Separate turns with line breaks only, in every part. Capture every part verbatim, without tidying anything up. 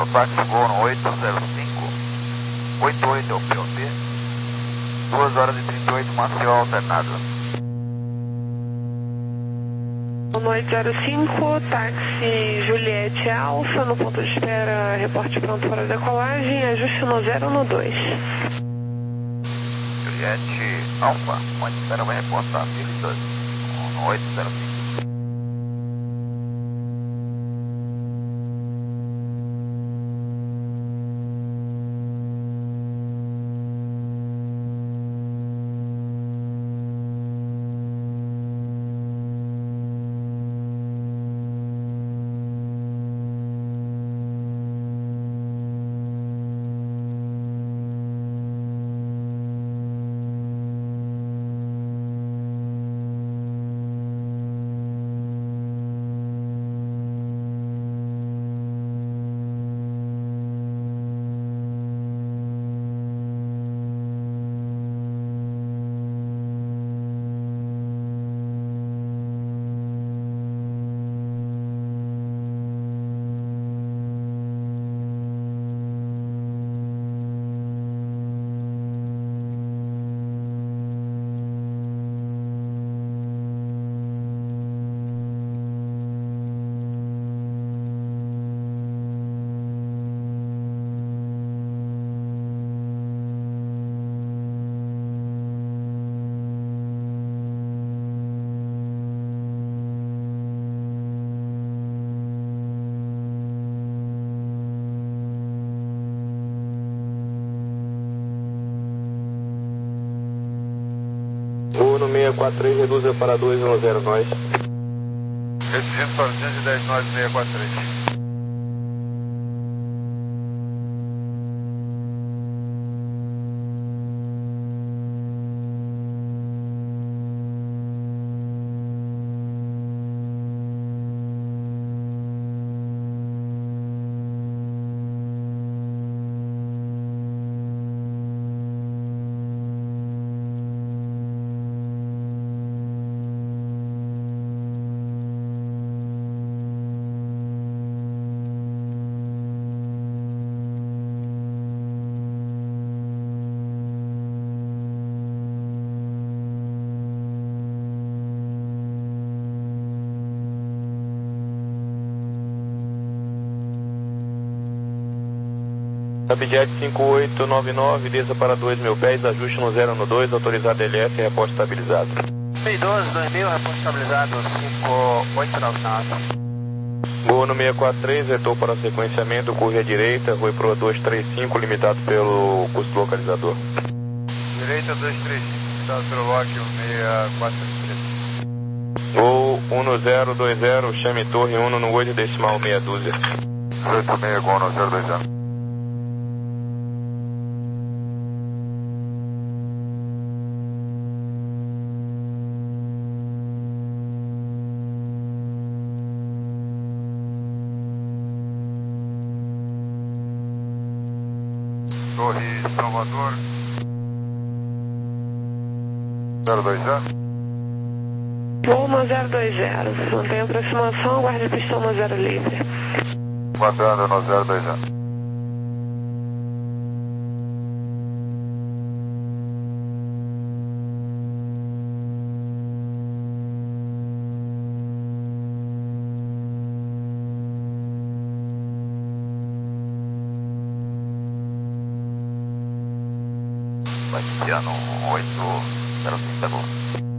no táxi voo no oito zero cinco, oito oito é o P O T, duas horas e trinta e oito, Maceió alternado.
oito zero cinco, táxi Juliette Alfa, no ponto de espera, reporte pronto para decolagem, ajuste no zero no dois.
Juliette Alfa, ponto de espera vai reportar mil e doze, no oito zero cinco.
Uno seis quatro três, reduza para dois um zero, nós.
Reduzindo para duzentos e dez, nós seis quatro três.
Subjet cinco oito nove nove, desça para dois mil pés, ajuste no zero no dois, autorizado L F, reporte estabilizado.
seis doze, dois mil, reporte estabilizado, cinco oito nove nove.
Gol no seis quatro três, vetor para sequenciamento, curva à direita, Rui Proa duzentos e trinta e cinco, limitado pelo custo localizador.
Direita duzentos e trinta e cinco, limitado pelo W A C seis quatro três.
Gol um zero dois zero, chame torre um no oito decimal meia dúzia.
oito seis, gol no zero dois zero. Torre Salvador zero dois zero.
Voo no zero dois zero, mantenha aproximação, guarde pistão no zero livre.
Guardando no zero dois zero. Bastiano oito zero cinco, tá bom.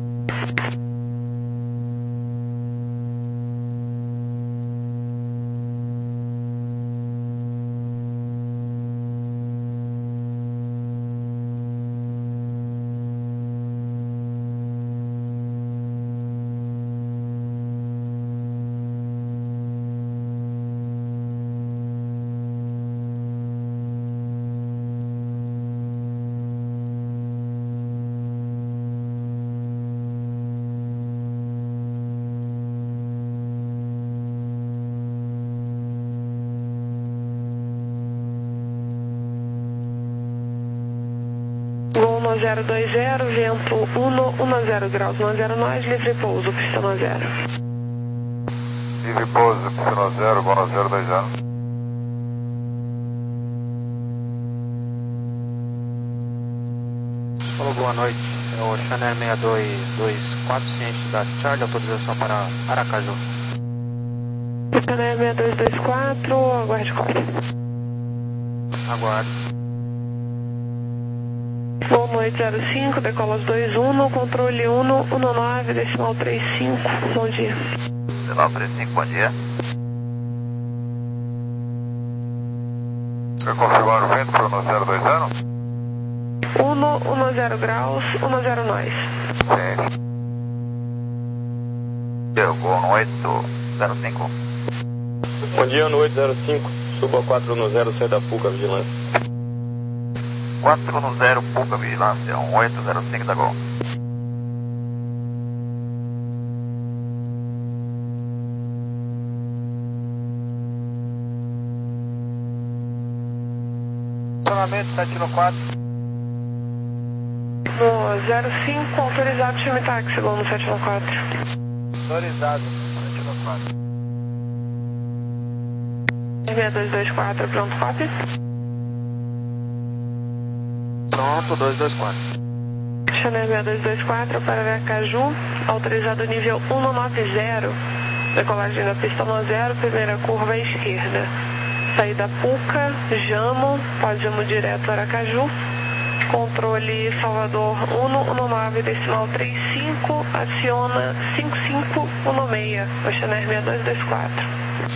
Gol no zero dois zero, vento um zero graus, no zero nós, livre pouso, pistão no zero.
Livre pouso, pistão no zero, gol no zero dois zero.
Alô, boa noite. É o Chanel seis dois dois quatro, ciente da Charlie, autorização para Aracaju.
Chanel seis dois dois quatro, aguarde cópia.
Aguardo.
Boa noite, zero cinco, decola dois um, no controle um um nove, decimal trinta e cinco, bom dia.
Decimal trinta e cinco, bom dia. Quer confirmar o vento para o zero dois zero?
um zero graus, um zero nós.
Sim. Eu vou no oito zero cinco.
Bom dia, no oito zero cinco, suba quatro no zero, sai da Puca, vigilância.
quatro no zero, Puca, vigilância, um oito zero cinco da Gol.
Funcionamento sete no quatro.
No zero cinco, autorizado, chame táxi, vamos no sete quatro.
Autorizado, sete no quatro.
seis dois dois quatro, pronto, copy.
Pronto, dois dois quatro.
Chanel seis dois dois quatro para Aracaju, autorizado nível cento e noventa, decolagem da pista um zero, primeira curva à esquerda. Saída Puca, Jamo, pós-Jamo direto Aracaju, controle Salvador um nove, decimal trinta e cinco, aciona cinco cinco um seis, o Chanel seis dois dois quatro.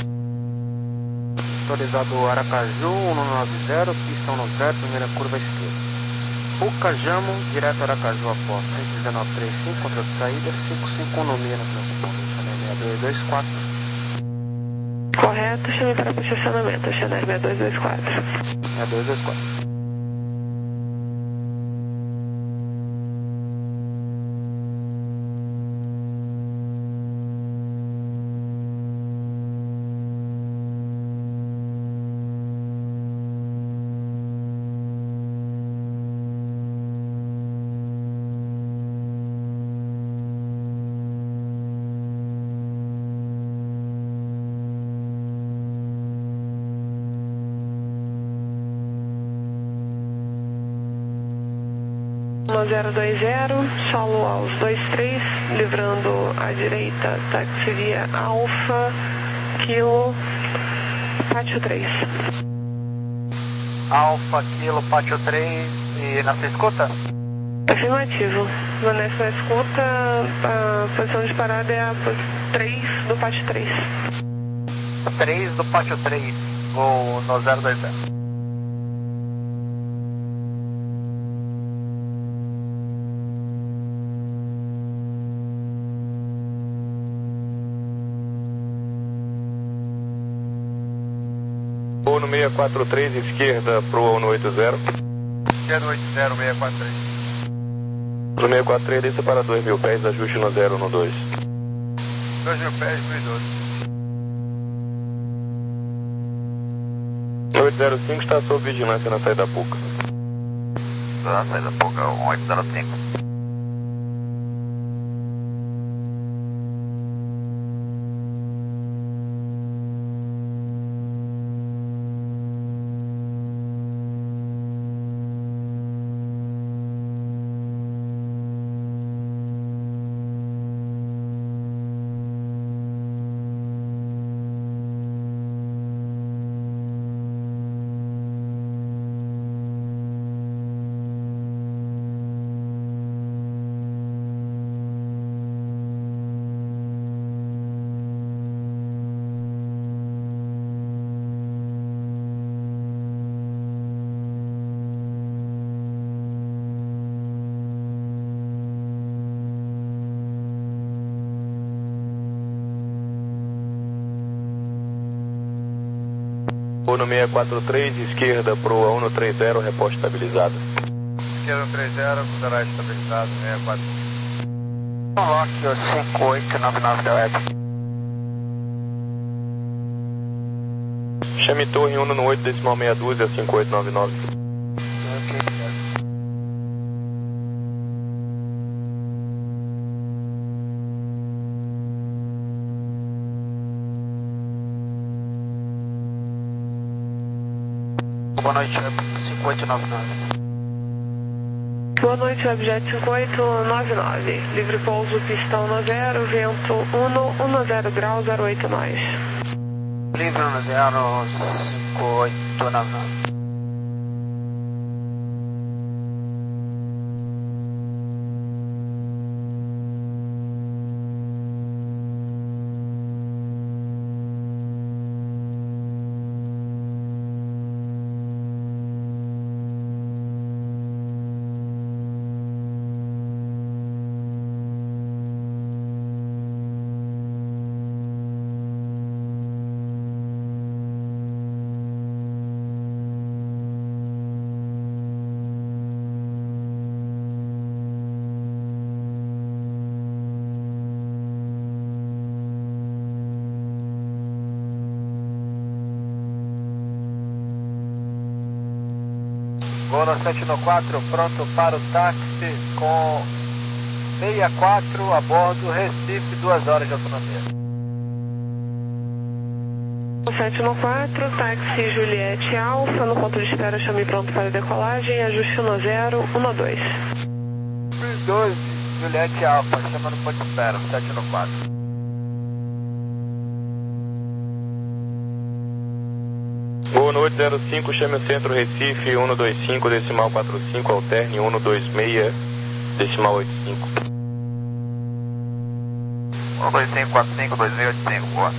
Autorizado Aracaju, um nove zero, pista um zero, primeira curva à esquerda. Puca, Jamo, direto Aracaju após cento e dezenove trinta e cinco, controle de saída, cinco cinco um seis na transpondente, Chanel seis dois dois quatro.
Correto, chame para posicionamento, Chanel seis dois dois quatro.
seis dois dois quatro.
um zero dois zero, solo aos dois três, livrando à direita, táxi via Alfa, Kilo, Pátio três.
Alfa, Kilo, Pátio três, e na sua escuta?
Afirmativo. Vanessa na escuta, a posição de parada é a três do Pátio três.
três do Pátio três, vou no zero dois zero.
Vou no seis quatro três, esquerda pro no oito zero.
Esquerda oito zero, seis quatro três.
Pro seis quatro três, desça para dois mil pés, ajuste no zero no dois.
dois mil pés, dois doze.
oito zero cinco está sob vigilância na saída da Puca.
Na saída Puca, um oito zero cinco.
Vou no seis quatro três, esquerda pro um três zero, reposta estabilizada.
Esquerda três zero, será estabilizado, seis quatro. Coloque o cinco oito nove nove da web.
Chame torre um no oito, decimal meia dúzia, cinco oito nove nove.
Boa noite, cinco oito nove nove.
Boa noite, Webjet cinco oito nove nove. Livre pouso, pista um zero, vento um, zero graus, zero oito nós.
Livre um zero, cinco oito nove nove. Golo sete no quatro, pronto para o táxi com sessenta e quatro a bordo, Recife, duas horas de autonomia.
sete no quatro, táxi Juliette Alfa, no ponto de espera, chame pronto para decolagem, ajuste um zero, um dois.
doze, Juliette Alfa, chama no ponto de espera, sete no quatro.
Boa noite, zero cinco, chame o centro Recife, um dois cinco, decimal quatro cinco, alterne um dois seis, decimal oito cinco.
um dois cinco, quatro cinco, dois seis oito cinco, boa.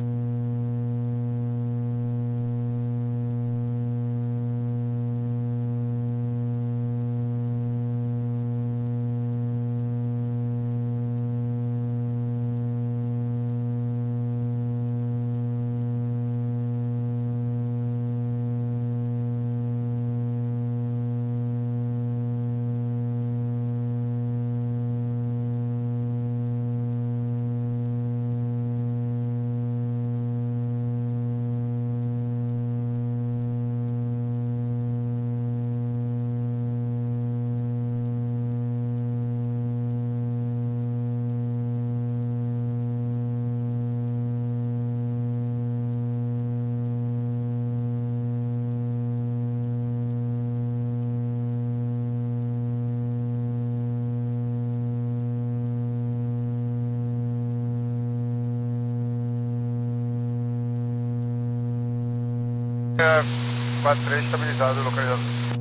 quatro três estabilizado, localizado.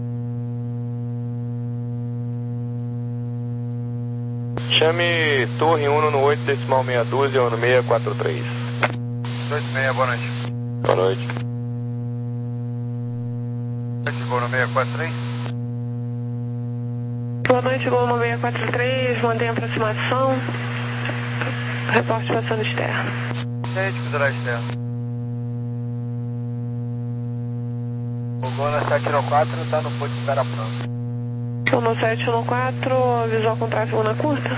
Chame Torre um no oito, decimal meia dúzia, um seis quatro três.
dois seis, boa noite.
Boa noite.
Gol no seis quatro três.
Boa noite, Gol no seis quatro três, mantenha aproximação, reporte passando externo.
Gente, cruzar externo.
O Golo sete no quatro está no ponto de espera pronto.
Gol sete no quatro, visual com tráfego na curta.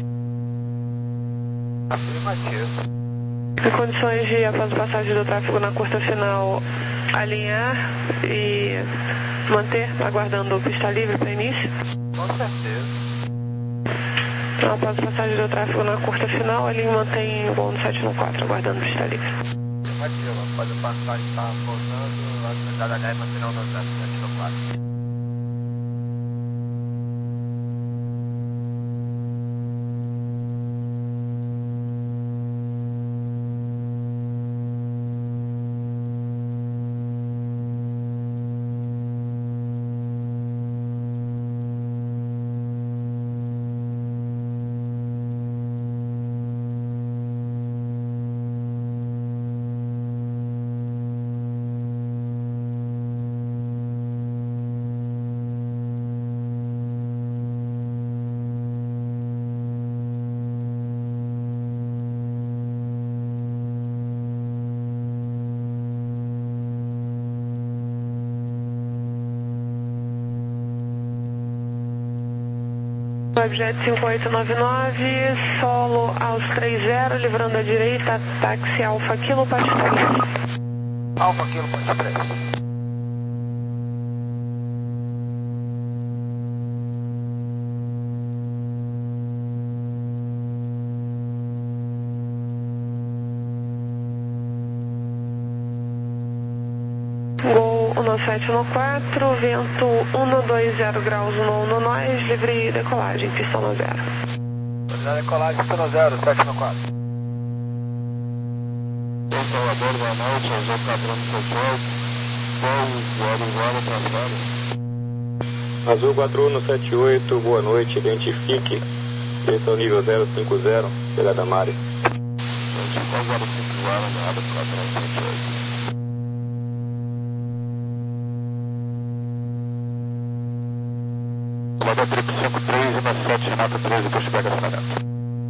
Afirmativo.
Em condições de, após a passagem do tráfego na curta final, alinhar e manter, aguardando pista livre para início?
Com certeza.
Então, após a passagem do tráfego na curta final, alinhe e mantém o voo no sete no quatro, aguardando pista livre.
Afirmativo. Pode passar e estar pousando, lá no H H e manter no sete no quatro.
Webjet cinco oito nove nove, solo aos três zero, livrando à direita, táxi Alfa Kilo Past três.
Alfa Kilo Past três.
Gol no sete no quatro, vento um dois zero graus no no nós, livre decolagem, pista no zero.
Livre decolagem, pista no zero, sete no quatro.
Salvador, boa noite, Azul quatro um sete oito, zero zero para zero. Azul quatro um sete oito, boa noite, identifique, esse é o nível zero cinco zero, chegada Mari. zero cinco zero, nada, quatro um sete oito. Lada trip cinco três, um sete, Renato treze, puxa pega acionamento.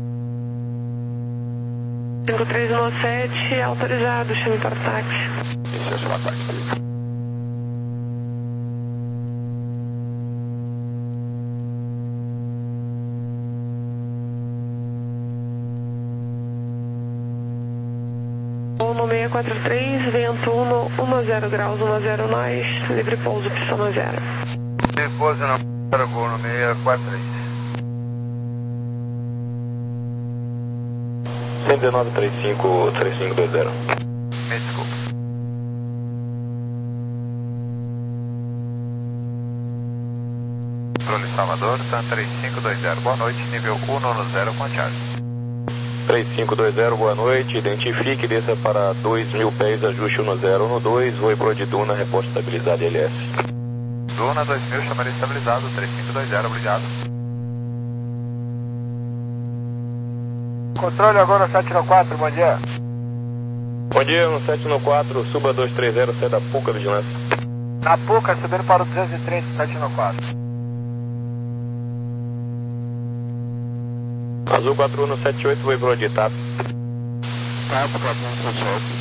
cinco três um sete, autorizado, chame para o táxi.
Esse é o seu ataque.
no seis quatro três, vento um zero graus, um zero nós, livre pouso, pista no zero.
Livre pouso na zero, gol no seis quatro três.
cento e dezenove, trinta e cinco, trinta e cinco vinte.
Me desculpa. Controle Salvador, Sun três cinco dois zero, boa noite, nível um no zero com Charlie.
três cinco dois zero, boa noite, identifique, desça para dois mil pés, ajuste um zero um dois, voe pro de Duna, reporte estabilidade L S.
Duna dois mil, chamaria estabilizado, três cinco dois zero, obrigado. Controle agora sete no quatro, bom dia.
Bom dia, no sete no quatro, suba dois três zero, sai da Puca, vigilância.
Na Puca, subindo para o duzentos e trinta, sete no quatro.
Azul quatro um sete oito, voe pro de Tap. Tap, quatro um sete oito.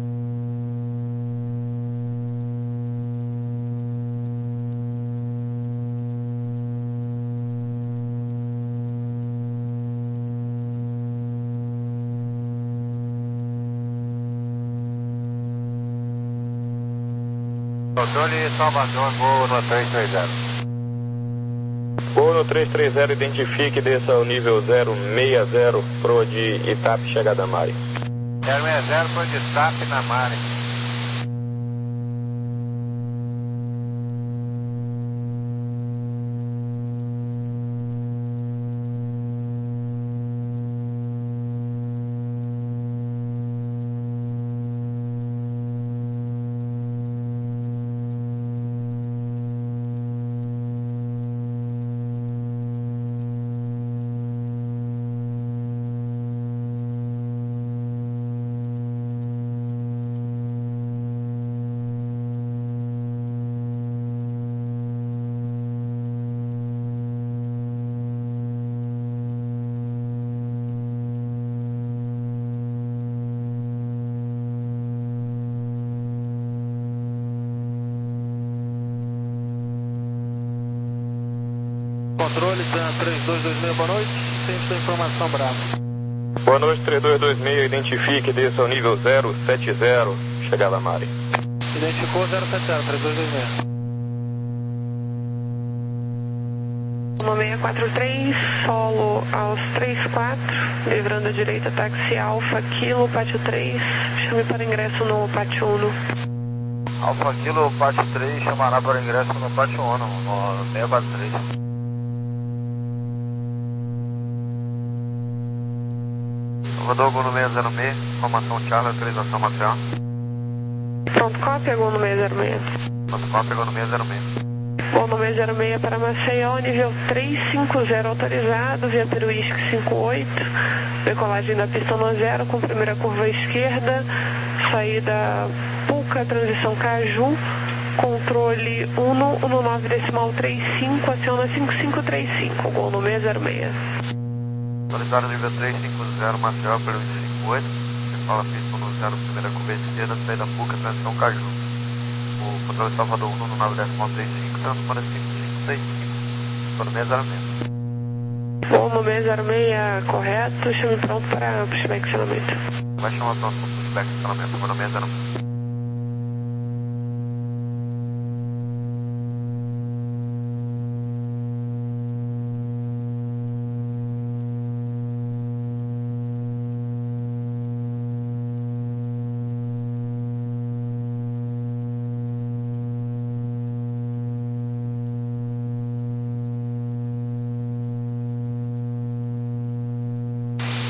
Controle Salvador, voo no três três zero.
Voo no três três zero, identifique, desça ao nível zero seis zero, pro de Itap, chegada Mari.
zero seis zero, pro de Itap na Mari.
Controle três dois dois seis, boa noite. Tem sua informação, Bravo.
Boa noite, três dois dois seis, identifique, desça ao nível zero sete zero, chegada Mari.
Identificou zero sete zero, três dois dois seis.
No seis quatro três, solo aos três quatro, livrando a direita, táxi Alfa, Kilo, pátio três, chame para ingresso no pátio um.
Alfa Kilo, pátio três, chamará para ingresso no pátio um, no seis quatro três. Salvador, gol no seis zero seis, informação Charlie, autorização material.
Pronto, cópia, gol no seis zero seis.
Pronto, cópia, gol no seis zero seis.
Gol no seis zero seis para Maceió, nível três cinco zero autorizado, via Peruísque cinco oito, decolagem da pista no zero, com primeira curva à esquerda, saída Puca, transição Caju, controle um no nove decimal trinta e cinco, aciona cinco cinco três cinco, gol no seis zero seis.
Autorizado nível três cinco zero, Maceió, Peruísque cinco oito, fala pista no zero, primeira curva à esquerda, saída Puca, transição Caju. O controle Salvador um no nove decimal trinta e cinco, transpondendo cinco cinco seis cinco, para o seis zero seis.
Bom, no seis zero seis, correto, chame pronto para pushback acionamento.
Vai chamar pronto para pushback acionamento, agora no seis zero seis.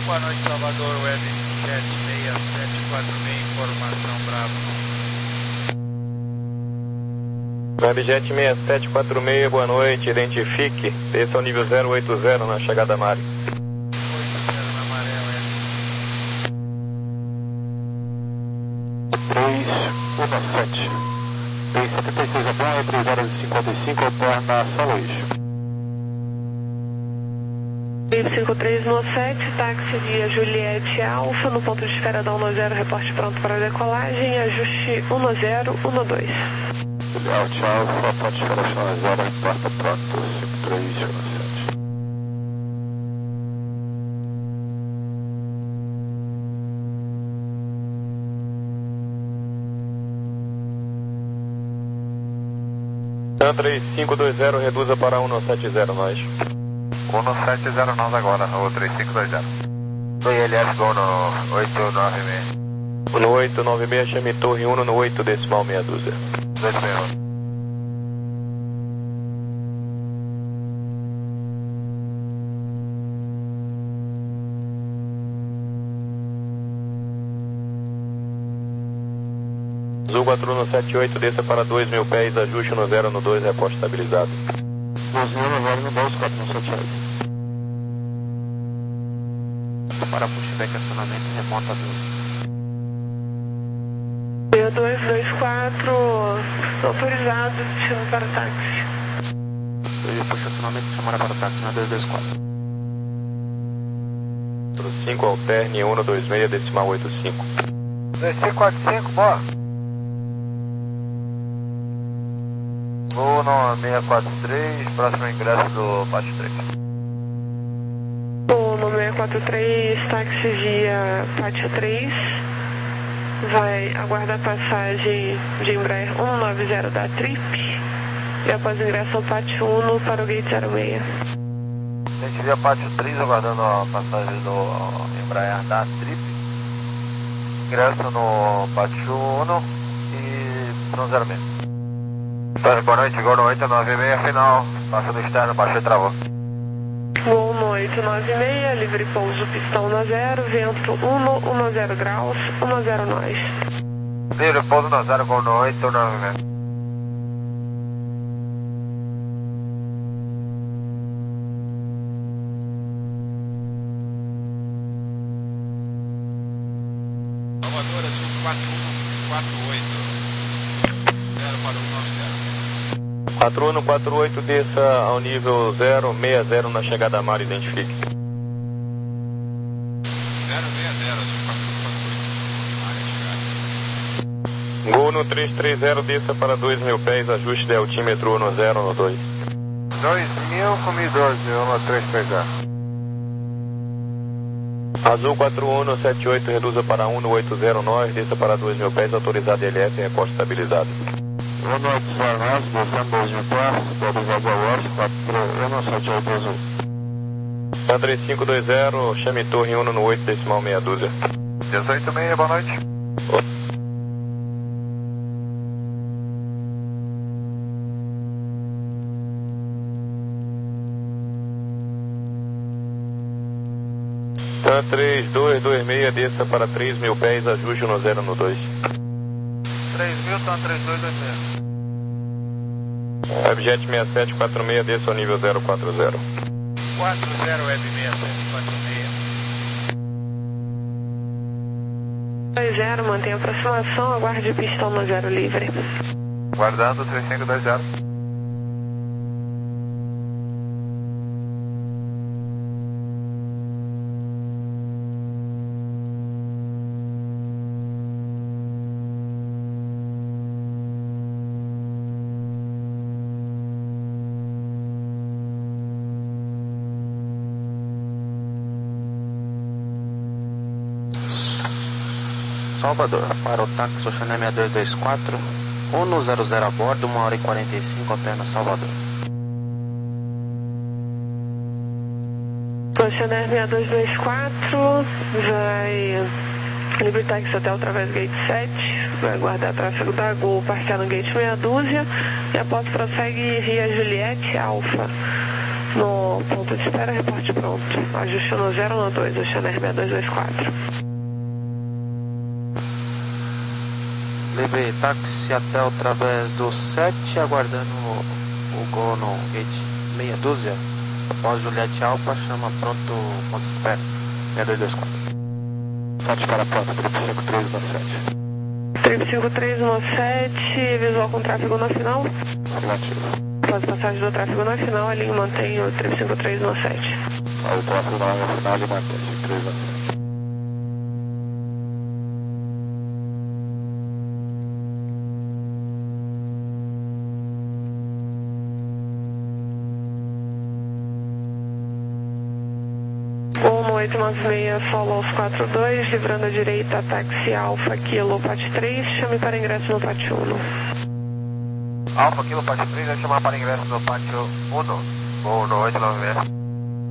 Boa noite, Salvador, Web sete seis sete quatro seis, informação Bravo.
Webjet seis sete quatro seis, boa noite, identifique, desça ao nível zero oito zero na chegada Mari.
oito zero na maré, Web.
três um sete. três setenta e seis é bom, é três horas e cinquenta e cinco, alterna São Luís.
cinco três um sete, táxi de Juliette Alfa, no ponto de espera da um zero, reporte pronto para decolagem, ajuste um zero um dois.
Juliette Alfa, ponto de espera um zero, reporta pronto, cinco três um sete.
Tan três cinco dois zero, reduza para um sete zero, nós.
um sete zero nós agora, o três cinco dois zero.
Oi, L F, gol no oito nove seis. No oito nove seis, chame torre um no oito decimal meia dúzia.
dois seis um.
Azul quatro um sete oito, desça para dois mil pés, ajuste no zero no dois, reposte estabilizado.
dois mil no zero no dois, quatro um sete oito. Para pushback, acionamento, remonta doze.
dois dois quatro, autorizado, chama para táxi.
Eu puxo acionamento, chamar para táxi na dois dois quatro.
cinco alterne um dois seis, decimal oito cinco.
dois cinco quatro cinco, boa. Voo no seis quatro três, próximo ingresso do Pátio três.
O no seis quatro três, táxi via Pátio três, vai aguardar passagem de Embraer cento e noventa da Trip e após ingresso ao Pátio um para o Gate zero seis.
A gente via Pátio três aguardando a passagem do Embraer da Trip. Ingresso no Pátio um e no zero seis. Boa noite, gol no oito nove seis, final, passa do externo, baixou e travou.
Gol no oito nove seis, livre pouso, pistão no zero, vento um, zero graus, um zero nós.
Livre pouso no zero, gol no oito nove seis.
Salvador, Azul quatro um quatro oito. zero para o nosso zero.
quatro um quatro oito, desça ao nível zero seis zero na chegada Mari, identifique.
zero seis zero, Azul quatro um quatro oito. Área chegada.
Gol no três três zero, desça para dois mil pés, ajuste de altímetro no zero no dois.
dois mil com mil e doze, um três três zero.
Azul quatro um sete oito, reduza para um no oito zero nós, desça para dois mil pés, autorizado L F, reposte estabilizado.
um no oito zero nós, descendo dois mil pés, autorizado L F, quatro um sete oito azul.
Tan três cinco dois zero, chame torre um no oito decimal meia dúzia.
dezoito seis, boa noite.
Tan três dois dois seis, desça para três mil pés, ajuste no zero no dois.
três mil, tá três dois dois seis.
Webjet seis sete quatro seis, desça ao nível zero quatro zero.
quatro zero, Web seis sete quatro seis.
dois zero, mantém a aproximação, aguarde pistão no zero livre.
Guardando três cinco dois zero.
Salvador, para o táxi Oceané seis dois dois quatro, um zero zero a bordo, uma hora e quarenta e cinco, alterna Salvador.
Oceané seis dois dois quatro, vai livre táxi até através do gate sete, vai aguardar tráfego da Gol, parcial no gate meia dúzia, e após prossegue via Juliette Alfa, No ponto de espera, reporte pronto. Ajuste no zero no dois, o Channel seis dois dois quatro.
Levei táxi até através do sete, aguardando o, o gol no gate meia dúzia. Após Juliette Alfa, chama pronto ponto de espera, seis dois dois quatro.
sete para a porta, trip cinco três um sete.
Trip cinco três um sete, visual com tráfego na final.
Relativo.
Após passagem do tráfego na final, a linha mantém o trip cinco três um sete.
O tráfego na final, ele mantém cinco três um sete.
Gol no oito nove seis, solo aos quatro dois, livrando a direita, táxi Alfa, Kilo, P A T três, chame para ingresso no P A T um.
Alfa, Kilo, P A T três, vai chamar para ingresso no P A T um. Gol no oito nove seis.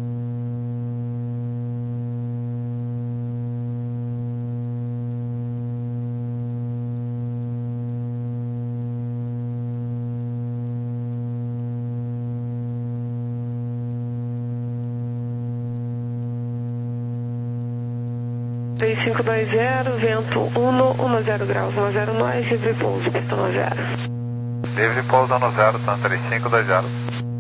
três cinco dois zero, vento um, zero graus, zero nós, livre pouso, pistão no zero.
Livre pouso no zero, tá três cinco dois zero.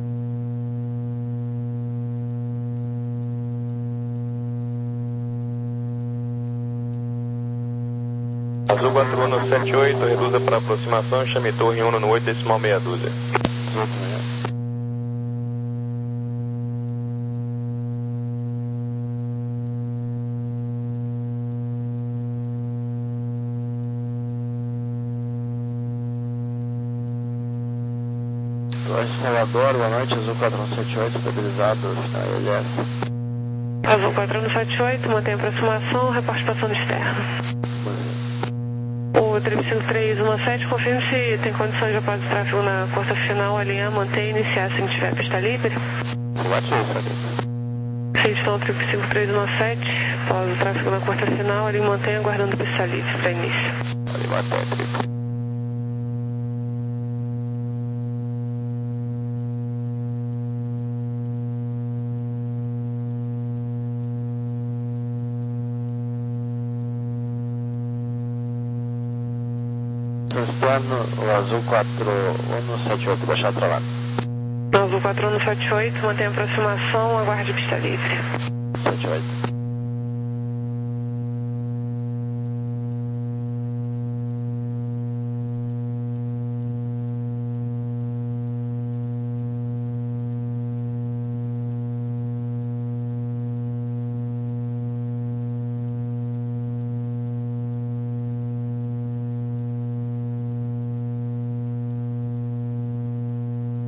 Azul quatro um no sete oito, reduza para aproximação, chame torre um no oito, decimal meia dúzia. Instalador, boa noite, Azul quatro um sete oito, estabilizado, está L S.
Azul quatro um sete oito, mantém aproximação, reporte passando externo. O trip cinco três um sete, confirme se tem condições de após o tráfego na curta final, alinhar, manter e iniciar se não tiver pista livre. Então, trip cinco três um sete, após o tráfego na curta final, alinha, mantém aguardando pista livre para início.
Ali mantém, trip. Externo, o Azul quatro um sete oito, baixar travado.
Azul quatro um sete oito, mantém aproximação, aguarde pista livre.
sete oito.